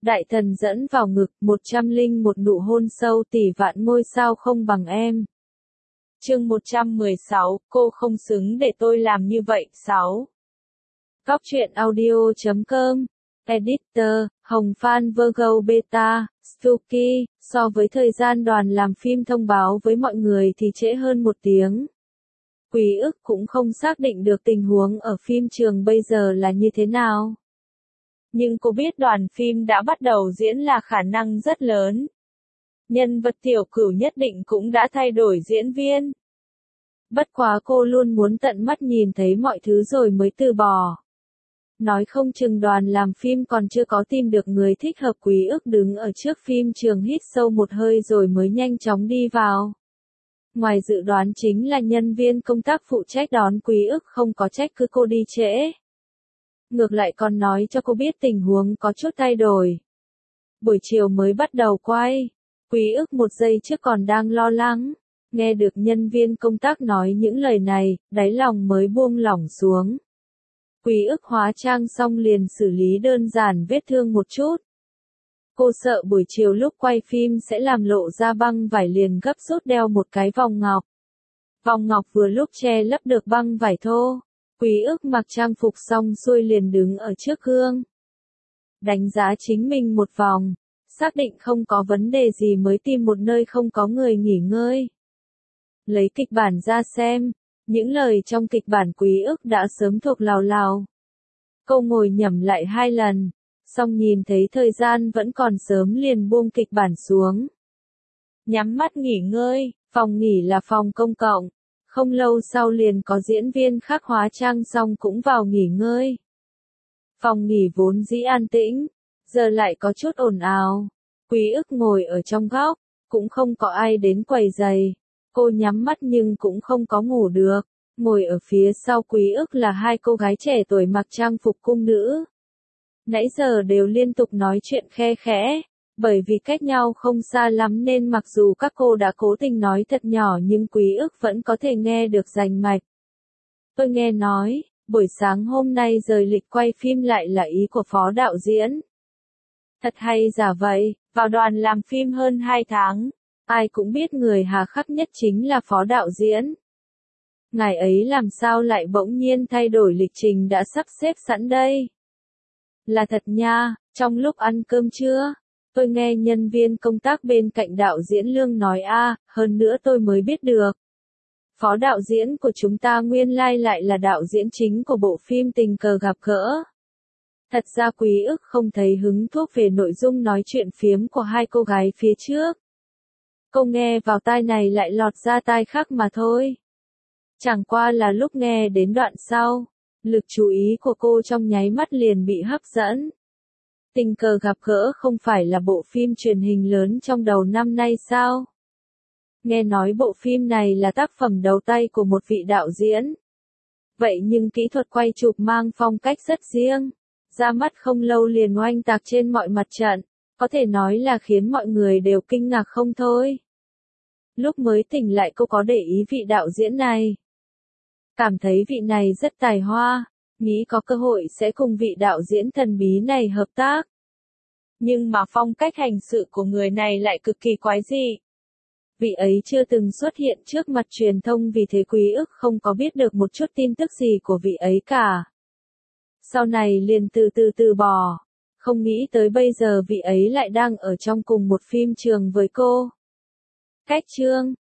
Đại thần dẫn vào ngực, 101 nụ hôn sâu, tỷ vạn ngôi sao không bằng em. Chương 116, cô không xứng để tôi làm như vậy. 6. Góc truyện audio.com. Editor, Hồng Phan Virgo Beta, Stucky. So với thời gian đoàn làm phim thông báo với mọi người thì trễ hơn 1 tiếng. Quý ức cũng không xác định được tình huống ở phim trường bây giờ là như thế nào. Nhưng cô biết đoàn phim đã bắt đầu diễn là khả năng rất lớn. Nhân vật Tiểu Cửu nhất định cũng đã thay đổi diễn viên. Bất quá cô luôn muốn tận mắt nhìn thấy mọi thứ rồi mới từ bỏ. Nói không chừng đoàn làm phim còn chưa có tìm được người thích hợp. Quý ức đứng ở trước phim trường hít sâu một hơi rồi mới nhanh chóng đi vào. Ngoài dự đoán chính là nhân viên công tác phụ trách đón Quý ức không có trách cứ cô đi trễ. Ngược lại còn nói cho cô biết tình huống có chút thay đổi. Buổi chiều mới bắt đầu quay. Quý ức 1 giây trước còn đang lo lắng. Nghe được nhân viên công tác nói những lời này, đáy lòng mới buông lỏng xuống. Quý ức hóa trang xong liền xử lý đơn giản vết thương một chút. Cô sợ buổi chiều lúc quay phim sẽ làm lộ ra băng vải liền gấp rút đeo một cái vòng ngọc. Vòng ngọc vừa lúc che lấp được băng vải thô. Quý ức mặc trang phục xong xuôi liền đứng ở trước gương. Đánh giá chính mình một vòng, xác định không có vấn đề gì mới tìm một nơi không có người nghỉ ngơi. Lấy kịch bản ra xem, những lời trong kịch bản Quý ức đã sớm thuộc lào lào. Cô ngồi nhẩm lại 2 lần, xong nhìn thấy thời gian vẫn còn sớm liền buông kịch bản xuống. Nhắm mắt nghỉ ngơi, phòng nghỉ là phòng công cộng. Không lâu sau liền có diễn viên khác hóa trang xong cũng vào nghỉ ngơi. Phòng nghỉ vốn dĩ an tĩnh, giờ lại có chút ồn ào. Quý ức ngồi ở trong góc, cũng không có ai đến quầy giày. Cô nhắm mắt nhưng cũng không có ngủ được. Ngồi ở phía sau Quý ức là 2 cô gái trẻ tuổi mặc trang phục cung nữ. Nãy giờ đều liên tục nói chuyện khe khẽ. Bởi vì cách nhau không xa lắm nên mặc dù các cô đã cố tình nói thật nhỏ nhưng Quý ức vẫn có thể nghe được rành mạch. Tôi nghe nói, buổi sáng hôm nay rời lịch quay phim lại là ý của phó đạo diễn. Thật hay giả vậy, vào đoàn làm phim hơn 2 tháng, ai cũng biết người hà khắc nhất chính là phó đạo diễn. Ngài ấy làm sao lại bỗng nhiên thay đổi lịch trình đã sắp xếp sẵn đây? Là thật nha, trong lúc ăn cơm trưa. Tôi nghe nhân viên công tác bên cạnh đạo diễn Lương nói hơn nữa tôi mới biết được. Phó đạo diễn của chúng ta nguyên lai lại là đạo diễn chính của bộ phim Tình Cờ Gặp Gỡ. Thật ra Quý ức không thấy hứng thú về nội dung nói chuyện phiếm của 2 cô gái phía trước. Cô nghe vào tai này lại lọt ra tai khác mà thôi. Chẳng qua là lúc nghe đến đoạn sau, lực chú ý của cô trong nháy mắt liền bị hấp dẫn. Tình Cờ Gặp Gỡ không phải là bộ phim truyền hình lớn trong đầu năm nay sao? Nghe nói bộ phim này là tác phẩm đầu tay của một vị đạo diễn. Vậy nhưng kỹ thuật quay chụp mang phong cách rất riêng. Ra mắt không lâu liền oanh tạc trên mọi mặt trận. Có thể nói là khiến mọi người đều kinh ngạc không thôi. Lúc mới tỉnh lại cô có để ý vị đạo diễn này. Cảm thấy vị này rất tài hoa. Nghĩ có cơ hội sẽ cùng vị đạo diễn thần bí này hợp tác. Nhưng mà phong cách hành sự của người này lại cực kỳ quái dị. Vị ấy chưa từng xuất hiện trước mặt truyền thông vì thế Quý ức không có biết được một chút tin tức gì của vị ấy cả. Sau này liền từ bỏ. Không nghĩ tới bây giờ vị ấy lại đang ở trong cùng một phim trường với cô. Cách chương